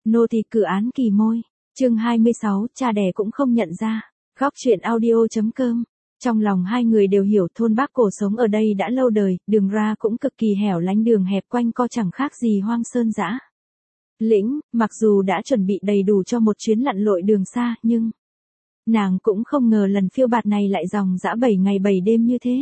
Nô tỳ cử án kỳ môi. Chương 26, cha đẻ cũng không nhận ra. Góc truyện audio.com. Trong lòng hai người đều hiểu thôn Bác Cổ sống ở đây đã lâu đời, đường ra cũng cực kỳ hẻo lánh, đường hẹp quanh co chẳng khác gì hoang sơn dã. Lĩnh, mặc dù đã chuẩn bị đầy đủ cho một chuyến lặn lội đường xa, nhưng nàng cũng không ngờ lần phiêu bạt này lại dòng dã 7 ngày 7 đêm như thế.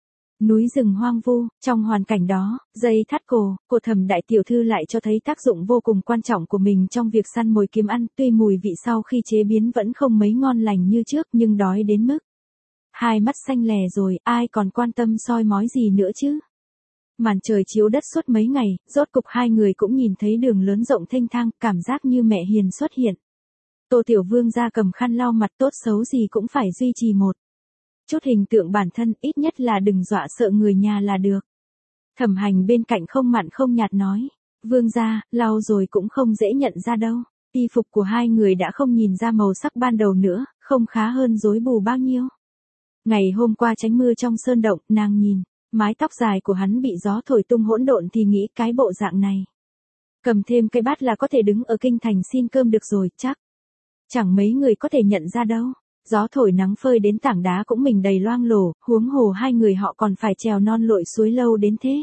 Núi rừng hoang vu, trong hoàn cảnh đó, dây thắt cổ của Thẩm đại tiểu thư lại cho thấy tác dụng vô cùng quan trọng của mình trong việc săn mồi kiếm ăn, tuy mùi vị sau khi chế biến vẫn không mấy ngon lành như trước nhưng đói đến mức hai mắt xanh lè rồi, ai còn quan tâm soi mói gì nữa chứ. Màn trời chiếu đất suốt mấy ngày, rốt cục hai người cũng nhìn thấy đường lớn rộng thênh thang, cảm giác như mẹ hiền xuất hiện. Tô Tiểu Vương ra cầm khăn lau mặt, tốt xấu gì cũng phải duy trì một chút hình tượng bản thân, ít nhất là đừng dọa sợ người nhà là được. Thẩm Hành bên cạnh không mặn không nhạt nói, Vương gia, lau rồi cũng không dễ nhận ra đâu. Y phục của hai người đã không nhìn ra màu sắc ban đầu nữa, không khá hơn rối bù bao nhiêu. Ngày hôm qua tránh mưa trong sơn động, nàng nhìn mái tóc dài của hắn bị gió thổi tung hỗn độn thì nghĩ cái bộ dạng này, cầm thêm cây bát là có thể đứng ở kinh thành xin cơm được rồi, chắc chẳng mấy người có thể nhận ra đâu. Gió thổi nắng phơi đến tảng đá cũng mình đầy loang lổ, huống hồ hai người họ còn phải trèo non lội suối lâu đến thế.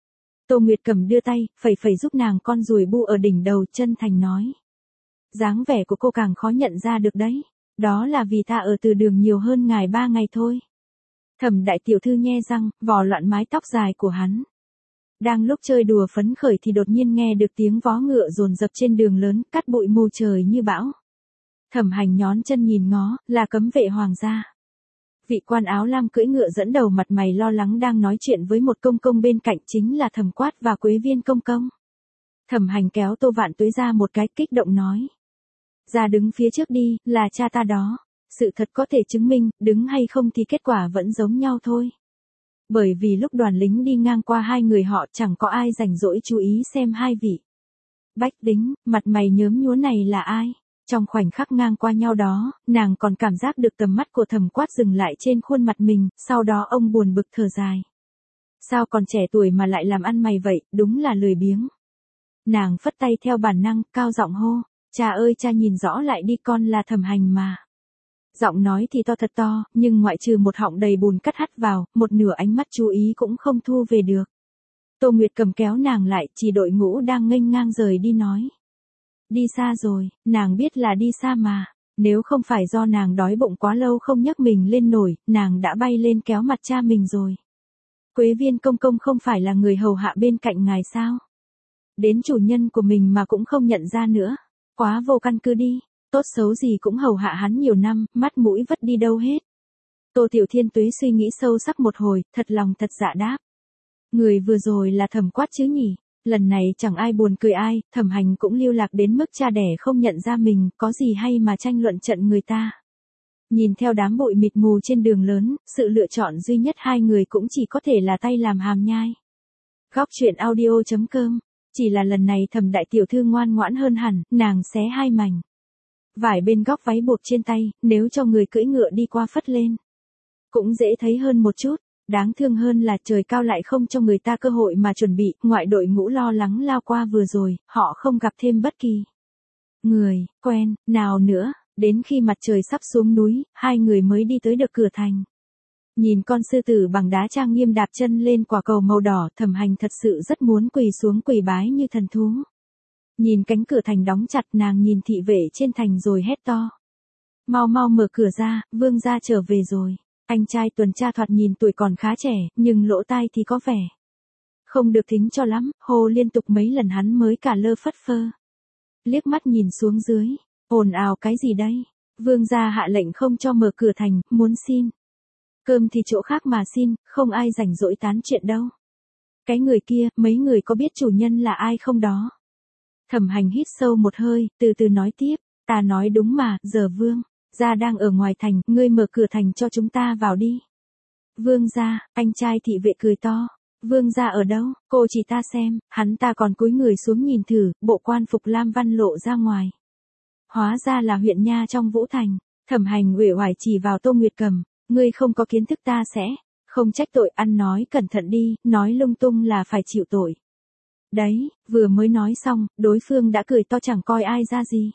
Tô Nguyệt Cẩm đưa tay, phẩy phẩy giúp nàng con ruồi bu ở đỉnh đầu, chân thành nói. Dáng vẻ của cô càng khó nhận ra được đấy. Đó là vì ta ở từ đường nhiều hơn ngài 3 ngày thôi. Thẩm đại tiểu thư nhe răng, vò loạn mái tóc dài của hắn. Đang lúc chơi đùa phấn khởi thì đột nhiên nghe được tiếng vó ngựa dồn dập trên đường lớn, cắt bụi mù trời như bão. Thẩm Hành nhón chân nhìn ngó, là cấm vệ hoàng gia. Vị quan áo lam cưỡi ngựa dẫn đầu, mặt mày lo lắng đang nói chuyện với một công công bên cạnh, chính là Thẩm Quát và Quế Viên công công. Thẩm Hành kéo Tô Vạn Tuế ra một cái, kích động nói. Ra đứng phía trước đi, là cha ta đó. Sự thật có thể chứng minh, đứng hay không thì kết quả vẫn giống nhau thôi. Bởi vì lúc đoàn lính đi ngang qua hai người họ chẳng có ai rảnh rỗi chú ý xem hai vị bách tính, mặt mày nhớm nhúa này là ai. Trong khoảnh khắc ngang qua nhau đó, nàng còn cảm giác được tầm mắt của Thẩm Quát dừng lại trên khuôn mặt mình, sau đó ông buồn bực thở dài. Sao còn trẻ tuổi mà lại làm ăn mày vậy, đúng là lười biếng. Nàng phất tay theo bản năng, cao giọng hô, cha ơi cha nhìn rõ lại đi, con là Thẩm Hành mà. Giọng nói thì to thật to, nhưng ngoại trừ một họng đầy bùn cắt hắt vào, một nửa ánh mắt chú ý cũng không thu về được. Tô Nguyệt cầm kéo nàng lại, chỉ đội ngũ đang nghênh ngang rời đi nói. Đi xa rồi, nàng biết là đi xa mà, nếu không phải do nàng đói bụng quá lâu không nhấc mình lên nổi, nàng đã bay lên kéo mặt cha mình rồi. Quế Viên công công không phải là người hầu hạ bên cạnh ngài sao? Đến chủ nhân của mình mà cũng không nhận ra nữa, quá vô căn cứ đi, tốt xấu gì cũng hầu hạ hắn nhiều năm, mắt mũi vất đi đâu hết. Tô Tiểu Thiên Tuế suy nghĩ sâu sắc một hồi, thật lòng thật dạ đáp. Người vừa rồi là Thẩm Quát chứ nhỉ? Lần này chẳng ai buồn cười ai, Thẩm Hành cũng lưu lạc đến mức cha đẻ không nhận ra mình, có gì hay mà tranh luận trận người ta. Nhìn theo đám bụi mịt mù trên đường lớn, sự lựa chọn duy nhất hai người cũng chỉ có thể là tay làm hàm nhai. Góc truyện audio.com. Chỉ là lần này Thẩm đại tiểu thư ngoan ngoãn hơn hẳn, nàng xé hai mảnh vải bên góc váy buộc trên tay, nếu cho người cưỡi ngựa đi qua phất lên cũng dễ thấy hơn một chút. Đáng thương hơn là trời cao lại không cho người ta cơ hội mà chuẩn bị, ngoại đội ngũ lo lắng lao qua vừa rồi, họ không gặp thêm bất kỳ người quen nào nữa, đến khi mặt trời sắp xuống núi, hai người mới đi tới được cửa thành. Nhìn con sư tử bằng đá trang nghiêm đạp chân lên quả cầu màu đỏ, Thẩm Hành thật sự rất muốn quỳ xuống quỳ bái như thần thú. Nhìn cánh cửa thành đóng chặt, nàng nhìn thị vệ trên thành rồi hét to. Mau mau mở cửa ra, vương gia trở về rồi. Anh trai tuần tra thoạt nhìn tuổi còn khá trẻ, nhưng lỗ tai thì có vẻ không được thính cho lắm, hô liên tục mấy lần hắn mới cả lơ phất phơ. Liếc mắt nhìn xuống dưới, ồn ào cái gì đây? Vương gia hạ lệnh không cho mở cửa thành, muốn xin cơm thì chỗ khác mà xin, không ai rảnh rỗi tán chuyện đâu. Cái người kia, mấy người có biết chủ nhân là ai không đó? Thẩm Hành hít sâu một hơi, từ từ nói tiếp, ta nói đúng mà, giờ vương gia đang ở ngoài thành, ngươi mở cửa thành cho chúng ta vào đi. Vương gia, anh trai thị vệ cười to. Vương gia ở đâu, cô chỉ ta xem, hắn ta còn cúi người xuống nhìn thử, bộ quan phục lam văn lộ ra ngoài. Hóa ra là huyện nha trong Vũ Thành. Thẩm Hành uể oải chỉ vào Tô Nguyệt Cầm, ngươi không có kiến thức ta sẽ không trách tội, ăn nói cẩn thận đi, nói lung tung là phải chịu tội. Đấy, vừa mới nói xong, đối phương đã cười to chẳng coi ai ra gì.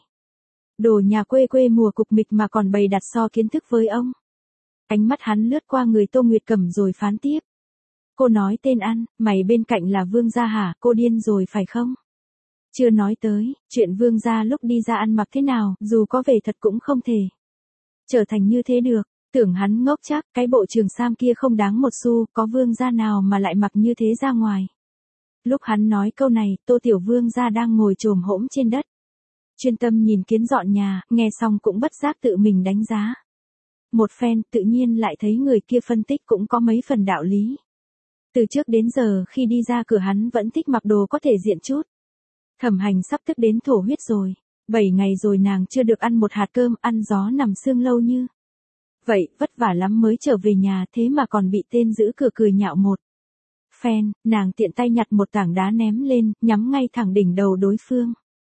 Đồ nhà quê quê mùa cục mịch mà còn bày đặt so kiến thức với ông. Ánh mắt hắn lướt qua người Tô Nguyệt Cẩm rồi phán tiếp. Cô nói tên ăn, mày bên cạnh là Vương gia hả, cô điên rồi phải không? Chưa nói tới, chuyện Vương gia lúc đi ra ăn mặc thế nào, dù có về thật cũng không thể trở thành như thế được. Tưởng hắn ngốc chắc, cái bộ trường sam kia không đáng một xu, có Vương gia nào mà lại mặc như thế ra ngoài. Lúc hắn nói câu này, Tô Tiểu Vương gia đang ngồi chồm hỗn trên đất. Chuyên tâm nhìn kiến dọn nhà, nghe xong cũng bất giác tự mình đánh giá. Một phen, tự nhiên lại thấy người kia phân tích cũng có mấy phần đạo lý. Từ trước đến giờ khi đi ra cửa hắn vẫn thích mặc đồ có thể diện chút. Thẩm Hành sắp tức đến thổ huyết rồi. 7 ngày rồi nàng chưa được ăn một hạt cơm, ăn gió nằm sương lâu như vậy, vất vả lắm mới trở về nhà, thế mà còn bị tên giữ cửa cười nhạo một phen. Nàng tiện tay nhặt một tảng đá ném lên, nhắm ngay thẳng đỉnh đầu đối phương.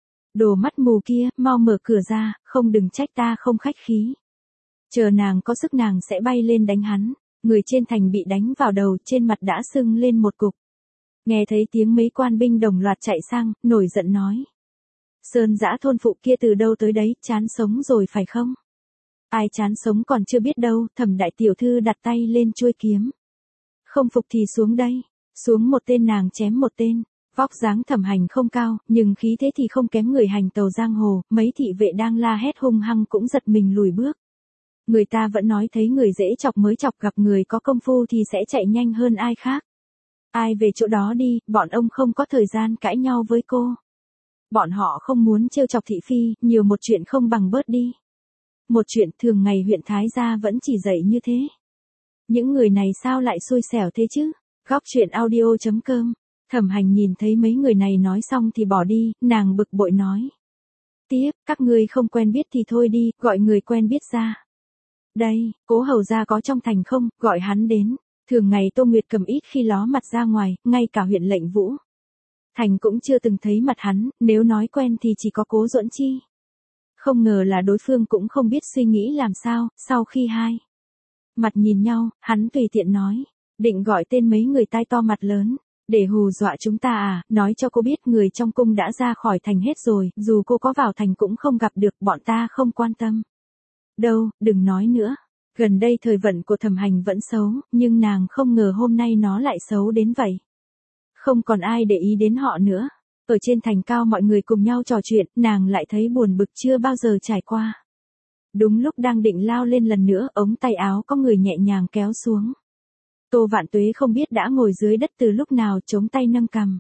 Đồ mắt mù kia, mau mở cửa ra, không đừng trách ta không khách khí. Chờ nàng có sức nàng sẽ bay lên đánh hắn. Người trên thành bị đánh vào đầu, trên mặt đã sưng lên một cục. Nghe thấy tiếng mấy quan binh đồng loạt chạy sang, nổi giận nói. Sơn dã thôn phụ kia từ đâu tới đấy, chán sống rồi phải không? Ai chán sống còn chưa biết đâu, Thẩm đại tiểu thư đặt tay lên chuôi kiếm. Không phục thì xuống đây. Xuống một tên nàng chém một tên. Vóc dáng Thẩm Hành không cao, nhưng khí thế thì không kém người hành tàu giang hồ, mấy thị vệ đang la hét hung hăng cũng giật mình lùi bước. Người ta vẫn nói thấy người dễ chọc mới chọc, gặp người có công phu thì sẽ chạy nhanh hơn ai khác. Ai về chỗ đó đi, bọn ông không có thời gian cãi nhau với cô. Bọn họ không muốn trêu chọc thị phi, nhiều một chuyện không bằng bớt đi. Một chuyện thường ngày huyện Thái Gia vẫn chỉ dạy như thế. Những người này sao lại xui xẻo thế chứ? Góc truyện audio.com. Thẩm Hành nhìn thấy mấy người này nói xong thì bỏ đi, nàng bực bội nói. Tiếp, các ngươi không quen biết thì thôi đi, gọi người quen biết ra. Đây, Cố hầu gia có trong thành không, gọi hắn đến. Thường ngày Tô Nguyệt Cầm ít khi ló mặt ra ngoài, ngay cả huyện Lệnh Vũ Thành cũng chưa từng thấy mặt hắn, nếu nói quen thì chỉ có Cố Duẫn Chi. Không ngờ là đối phương cũng không biết suy nghĩ làm sao, sau khi hai mặt nhìn nhau, hắn tùy tiện nói, định gọi tên mấy người tai to mặt lớn, để hù dọa chúng ta à, nói cho cô biết người trong cung đã ra khỏi thành hết rồi, dù cô có vào thành cũng không gặp được, bọn ta không quan tâm. Đâu, đừng nói nữa. Gần đây thời vận của Thẩm Hành vẫn xấu, nhưng nàng không ngờ hôm nay nó lại xấu đến vậy. Không còn ai để ý đến họ nữa. Ở trên thành cao mọi người cùng nhau trò chuyện, nàng lại thấy buồn bực chưa bao giờ trải qua. Đúng lúc đang định lao lên lần nữa, ống tay áo có người nhẹ nhàng kéo xuống. Tô Vạn Tuế không biết đã ngồi dưới đất từ lúc nào, chống tay nâng cằm.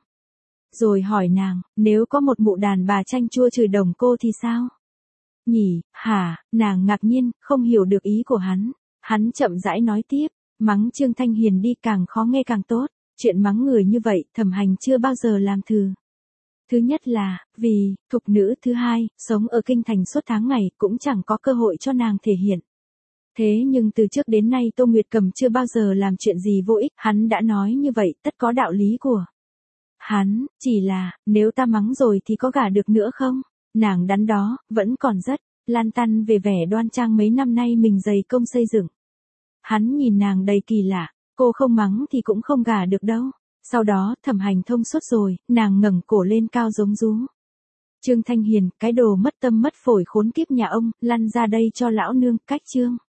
Rồi hỏi nàng, nếu có một mụ đàn bà chanh chua chửi đồng cô thì sao? Nhỉ, hả, nàng ngạc nhiên, không hiểu được ý của hắn. Hắn chậm rãi nói tiếp, mắng Trương Thanh Hiền đi, càng khó nghe càng tốt. Chuyện mắng người như vậy, Thẩm Hành chưa bao giờ làm thử. Thứ nhất là, vì, thục nữ, thứ hai, sống ở kinh thành suốt tháng ngày, cũng chẳng có cơ hội cho nàng thể hiện. Thế nhưng từ trước đến nay Tô Nguyệt Cầm chưa bao giờ làm chuyện gì vô ích, hắn đã nói như vậy, tất có đạo lý của hắn, chỉ là, nếu ta mắng rồi thì có gả được nữa không? Nàng đắn đo, vẫn còn rất lan tăn về vẻ đoan trang mấy năm nay mình dày công xây dựng. Hắn nhìn nàng đầy kỳ lạ, cô không mắng thì cũng không gả được đâu. Sau đó, Thẩm Hành thông suốt rồi, nàng ngẩng cổ lên cao giống rú. Trương Thanh Hiền, cái đồ mất tâm mất phổi khốn kiếp nhà ông, lăn ra đây cho lão nương, cách Trương